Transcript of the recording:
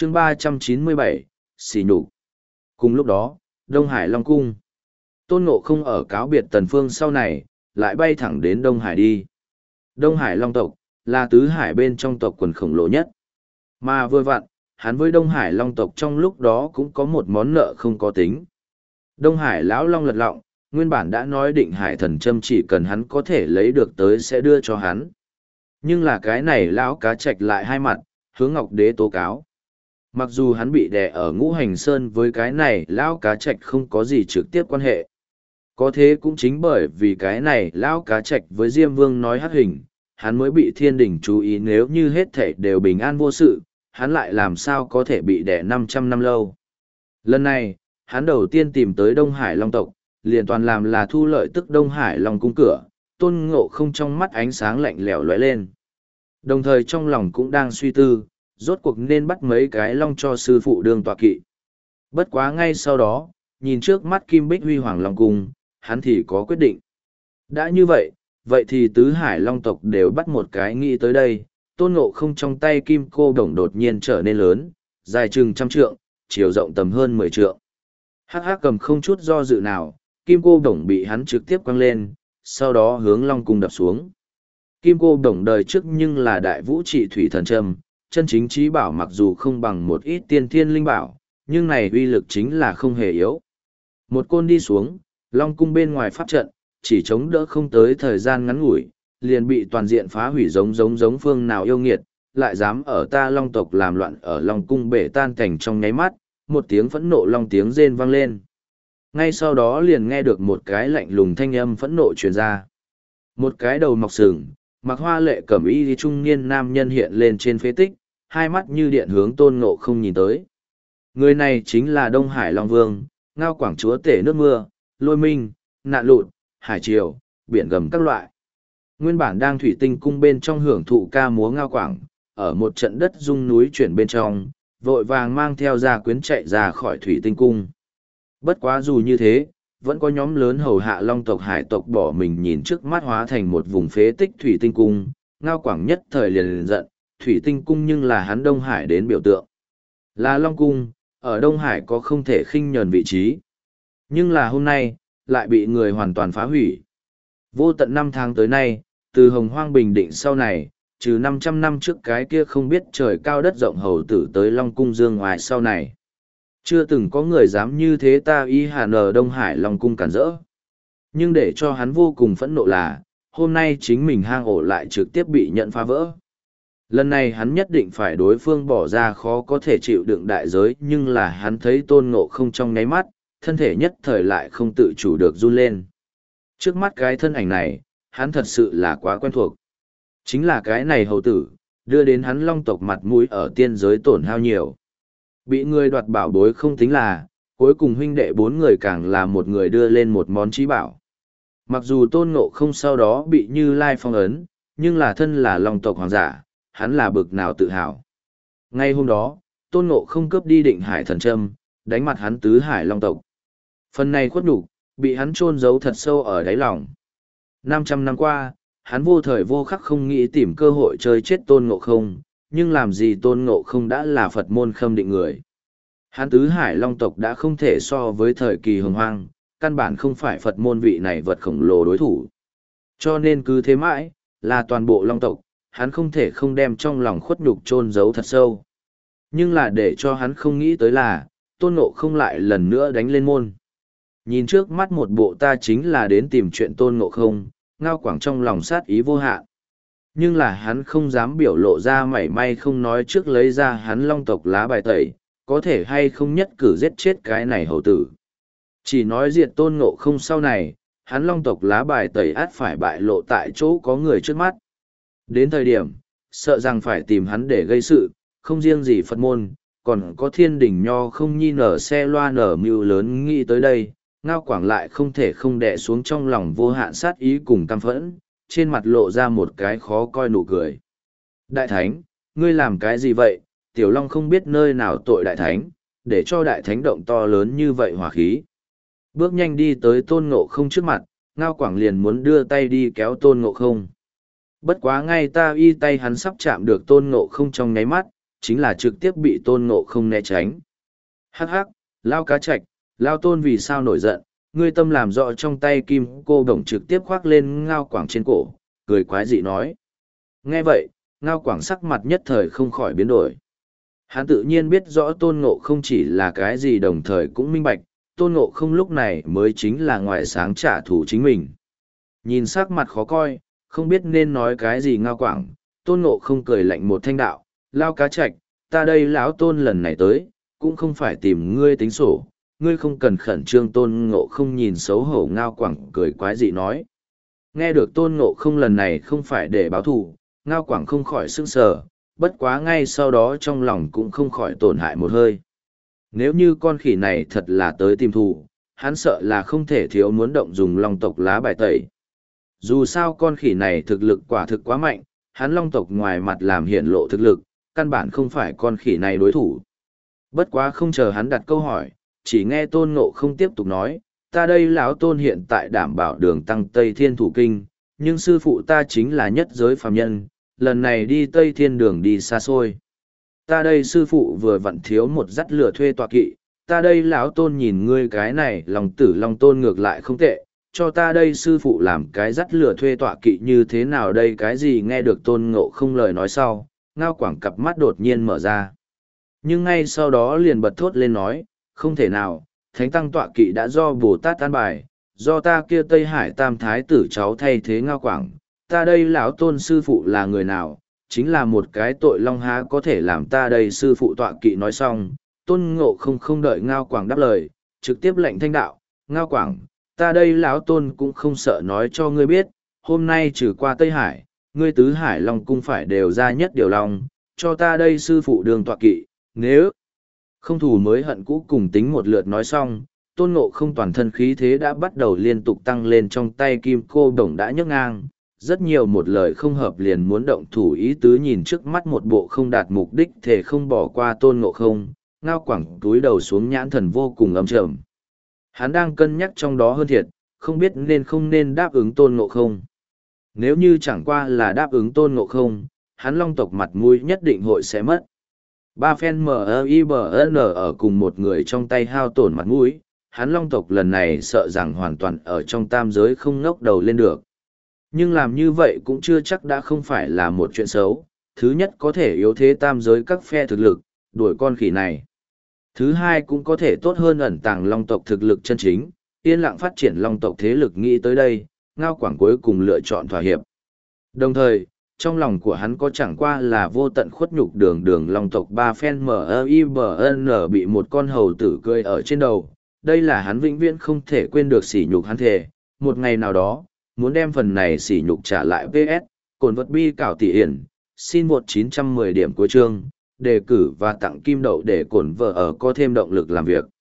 chương 397, xỉ nhục. Cùng lúc đó, Đông Hải Long Cung. Tôn Ngộ Không ở cáo biệt Tần Phương sau này, lại bay thẳng đến Đông Hải đi. Đông Hải Long tộc, là tứ hải bên trong tộc quần khổng lồ nhất. Mà vừa vặn, hắn với Đông Hải Long tộc trong lúc đó cũng có một món nợ không có tính. Đông Hải Lão Long lật lọng, nguyên bản đã nói định hải thần châm chỉ cần hắn có thể lấy được tới sẽ đưa cho hắn. Nhưng là cái này Lão Cá Trạch lại hai mặt, hướng Ngọc Đế tố cáo. Mặc dù hắn bị đè ở Ngũ Hành Sơn với cái này Lão Cá Trạch không có gì trực tiếp quan hệ. Có thế cũng chính bởi vì cái này Lão Cá Trạch với Diêm Vương nói hắc hình, hắn mới bị thiên đình chú ý, nếu như hết thảy đều bình an vô sự, hắn lại làm sao có thể bị đè 500 năm lâu. Lần này, hắn đầu tiên tìm tới Đông Hải Long tộc, liền toàn làm là thu lợi tức Đông Hải Long cung cửa, Tôn Ngộ Không trong mắt ánh sáng lạnh lẽo lóe lên. Đồng thời trong lòng cũng đang suy tư, rốt cuộc nên bắt mấy cái long cho sư phụ đương tọa kỵ. Bất quá ngay sau đó, nhìn trước mắt Kim Bích Huy Hoàng Long cung, hắn thì có quyết định. Đã như vậy, vậy thì tứ hải long tộc đều bắt một cái nghĩ tới đây. Tôn Ngộ Không trong tay kim cô đồng đột nhiên trở nên lớn, dài chừng 100 trượng, chiều rộng tầm hơn 10 trượng. Hắc hắc cầm không chút do dự nào, kim cô đồng bị hắn trực tiếp quăng lên, sau đó hướng long cung đập xuống. Kim cô đồng đời trước nhưng là đại vũ trị thủy thần châm, chân chính trí bảo mặc dù không bằng một ít tiên thiên linh bảo, nhưng này uy lực chính là không hề yếu. Một côn đi xuống, long cung bên ngoài pháp trận, chỉ chống đỡ không tới thời gian ngắn ngủi, liền bị toàn diện phá hủy giống phương nào yêu nghiệt, lại dám ở ta long tộc làm loạn ở long cung bể tan cảnh trong nháy mắt, một tiếng phẫn nộ long tiếng rên vang lên. Ngay sau đó liền nghe được một cái lạnh lùng thanh âm phẫn nộ truyền ra. Một cái đầu mọc sừng, mặc hoa lệ cẩm y trung niên nam nhân hiện lên trên phế tích, hai mắt như điện hướng Tôn Ngộ Không nhìn tới. Người này chính là Đông Hải Long Vương, Ngao Quảng chúa tể nước mưa, Lôi Minh, Nạn Lụt, Hải Triều, biển gầm các loại. Nguyên bản đang thủy tinh cung bên trong hưởng thụ ca múa Ngao Quảng, ở một trận đất rung núi chuyển bên trong, vội vàng mang theo gia quyến chạy ra khỏi thủy tinh cung. Bất quá dù như thế, vẫn có nhóm lớn hầu hạ long tộc hải tộc bỏ mình nhìn trước mắt hóa thành một vùng phế tích thủy tinh cung. Ngao Quảng nhất thời liền giận, thủy tinh cung nhưng là hắn Đông Hải đến biểu tượng. Là Long Cung, ở Đông Hải có không thể khinh nhờn vị trí. Nhưng là hôm nay, lại bị người hoàn toàn phá hủy. Vô tận 5 tháng tới nay, từ Hồng Hoang bình định sau này, trừ 500 năm trước cái kia không biết trời cao đất rộng hầu tử tới Long Cung dương ngoài sau này. Chưa từng có người dám như thế ta y hà nờ Đông Hải Long Cung cản rỡ. Nhưng để cho hắn vô cùng phẫn nộ là, hôm nay chính mình hang ổ lại trực tiếp bị nhận phá vỡ. Lần này hắn nhất định phải đối phương bỏ ra khó có thể chịu đựng đại giới, nhưng là hắn thấy Tôn Ngộ Không trong nháy mắt, thân thể nhất thời lại không tự chủ được run lên. Trước mắt cái thân ảnh này, hắn thật sự là quá quen thuộc. Chính là cái này hầu tử, đưa đến hắn long tộc mặt mũi ở tiên giới tổn hao nhiều. Bị người đoạt bảo bối không tính là, cuối cùng huynh đệ 4 người càng là một người đưa lên một món trí bảo. Mặc dù Tôn Ngộ Không sau đó bị Như Lai phong ấn, nhưng là thân là long tộc hoàng giả, hắn là bực nào tự hào. Ngay hôm đó, Tôn Ngộ Không cướp đi định hải thần châm, đánh mặt hắn tứ hải long tộc. Phần này khuất nhục bị hắn chôn giấu thật sâu ở đáy lòng. 500 năm qua, hắn vô thời vô khắc không nghĩ tìm cơ hội chơi chết Tôn Ngộ Không, nhưng làm gì Tôn Ngộ Không đã là Phật môn khâm định người. Hắn tứ hải long tộc đã không thể so với thời kỳ hồng hoang, căn bản không phải Phật môn vị này vật khổng lồ đối thủ. Cho nên cứ thế mãi, là toàn bộ long tộc, hắn không thể không đem trong lòng khuất nhục chôn giấu thật sâu. Nhưng là để cho hắn không nghĩ tới là, Tôn Ngộ Không lại lần nữa đánh lên môn. Nhìn trước mắt một bộ ta chính là đến tìm chuyện Tôn Ngộ Không, Ngao Quảng trong lòng sát ý vô hạn. Nhưng là hắn không dám biểu lộ ra mảy may, không nói trước lấy ra hắn long tộc lá bài tẩy, có thể hay không nhất cử giết chết cái này hầu tử. Chỉ nói diệt Tôn Ngộ Không sau này, hắn long tộc lá bài tẩy át phải bại lộ tại chỗ có người trước mắt. Đến thời điểm, sợ rằng phải tìm hắn để gây sự, không riêng gì Phật môn, còn có thiên đình nho không nhi nở xe loa nở mưu lớn nghĩ tới đây, Ngao Quảng lại không thể không đè xuống trong lòng vô hạn sát ý cùng căm phẫn, trên mặt lộ ra một cái khó coi nụ cười. Đại Thánh, ngươi làm cái gì vậy? Tiểu Long không biết nơi nào tội Đại Thánh, để cho Đại Thánh động to lớn như vậy hỏa khí. Bước nhanh đi tới Tôn Ngộ Không trước mặt, Ngao Quảng liền muốn đưa tay đi kéo Tôn Ngộ Không. Bất quá ngay ta y tay hắn sắp chạm được Tôn Ngộ Không trong nháy mắt, chính là trực tiếp bị tôn ngộ không né tránh. Hắc hắc, Lao cá trạch, Lao tôn vì sao nổi giận, ngươi tâm làm rõ trong tay kim cô đồng trực tiếp khoác lên Ngao Quảng trên cổ, cười quái dị nói. Nghe vậy, Ngao Quảng sắc mặt nhất thời không khỏi biến đổi. Hắn tự nhiên biết rõ tôn ngộ không chỉ là cái gì, đồng thời cũng minh bạch, tôn ngộ không lúc này mới chính là ngoại sáng trả thù chính mình. Nhìn sắc mặt khó coi, không biết nên nói cái gì Ngao Quảng, tôn ngộ không cười lạnh một thanh đạo, Lao cá trạch, ta đây lão tôn lần này tới, cũng không phải tìm ngươi tính sổ, ngươi không cần khẩn trương. Tôn ngộ không nhìn xấu hổ Ngao Quảng cười quái dị nói. Nghe được tôn ngộ không lần này không phải để báo thù, Ngao Quảng không khỏi sững sờ, bất quá ngay sau đó trong lòng cũng không khỏi tổn hại một hơi. Nếu như con khỉ này thật là tới tìm thù, hắn sợ là không thể thiếu muốn động dùng long tộc lá bài tẩy. Dù sao con khỉ này thực lực quả thực quá mạnh, hắn long tộc ngoài mặt làm hiện lộ thực lực, căn bản không phải con khỉ này đối thủ. Bất quá không chờ hắn đặt câu hỏi, chỉ nghe tôn ngộ không tiếp tục nói, ta đây lão tôn hiện tại đảm bảo đường tăng Tây Thiên Thủ Kinh, nhưng sư phụ ta chính là nhất giới phàm nhân, lần này đi Tây Thiên đường đi xa xôi. Ta đây sư phụ vừa vặn thiếu một dắt lửa thuê tọa kỵ, ta đây lão tôn nhìn ngươi cái này lòng tử long tôn ngược lại không tệ, cho ta đây sư phụ làm cái dắt lửa thuê tọa kỵ như thế nào đây. Cái gì? Nghe được tôn ngộ không lời nói sau, Ngao Quảng cặp mắt đột nhiên mở ra. Nhưng ngay sau đó liền bật thốt lên nói, không thể nào, thánh tăng tọa kỵ đã do Bồ Tát an bài, do ta kia Tây Hải Tam Thái tử cháu thay thế Ngao Quảng, ta đây lão tôn sư phụ là người nào, chính là một cái tội long há có thể làm ta đây sư phụ tọa kỵ. Nói xong, tôn ngộ không đợi Ngao Quảng đáp lời, trực tiếp lệnh thanh đạo, Ngao Quảng, ta đây lão tôn cũng không sợ nói cho ngươi biết, hôm nay trừ qua Tây Hải, ngươi tứ hải long cung phải đều ra nhất điều long, cho ta đây sư phụ đường tọa kỵ, nếu không thù mới hận cũ cùng tính một lượt. Nói xong, tôn ngộ không toàn thân khí thế đã bắt đầu liên tục tăng lên, trong tay kim cô đồng đã nhấc ngang, rất nhiều một lời không hợp liền muốn động thủ ý tứ. Nhìn trước mắt một bộ không đạt mục đích thể không bỏ qua tôn ngộ không, Ngao Quảng túi đầu xuống, nhãn thần vô cùng âm trầm. Hắn đang cân nhắc trong đó hơn thiệt, không biết nên không nên đáp ứng tôn ngộ không. Nếu như chẳng qua là đáp ứng tôn ngộ không, hắn long tộc mặt mũi nhất định hội sẽ mất. Ba phen MIBN ở cùng một người trong tay hao tổn mặt mũi, hắn long tộc lần này sợ rằng hoàn toàn ở trong tam giới không ngóc đầu lên được. Nhưng làm như vậy cũng chưa chắc đã không phải là một chuyện xấu. Thứ nhất, có thể yếu thế tam giới các phe thực lực, đuổi con khỉ này. Thứ hai, cũng có thể tốt hơn ẩn tàng long tộc thực lực chân chính, yên lặng phát triển long tộc thế lực. Nghĩ tới đây, Ngao Quảng cuối cùng lựa chọn thỏa hiệp. Đồng thời, trong lòng của hắn có chẳng qua là vô tận khuất nhục. Đường long tộc ba phen MIBN bị một con hầu tử cười ở trên đầu. Đây là hắn vĩnh viễn không thể quên được sỉ nhục. Hắn thề, một ngày nào đó, muốn đem phần này sỉ nhục trả lại. PS, cồn vật bi cảo tỷ hiển, xin 1910 điểm cuối chương, đề cử và tặng kim đậu để cổn vợ ở có thêm động lực làm việc.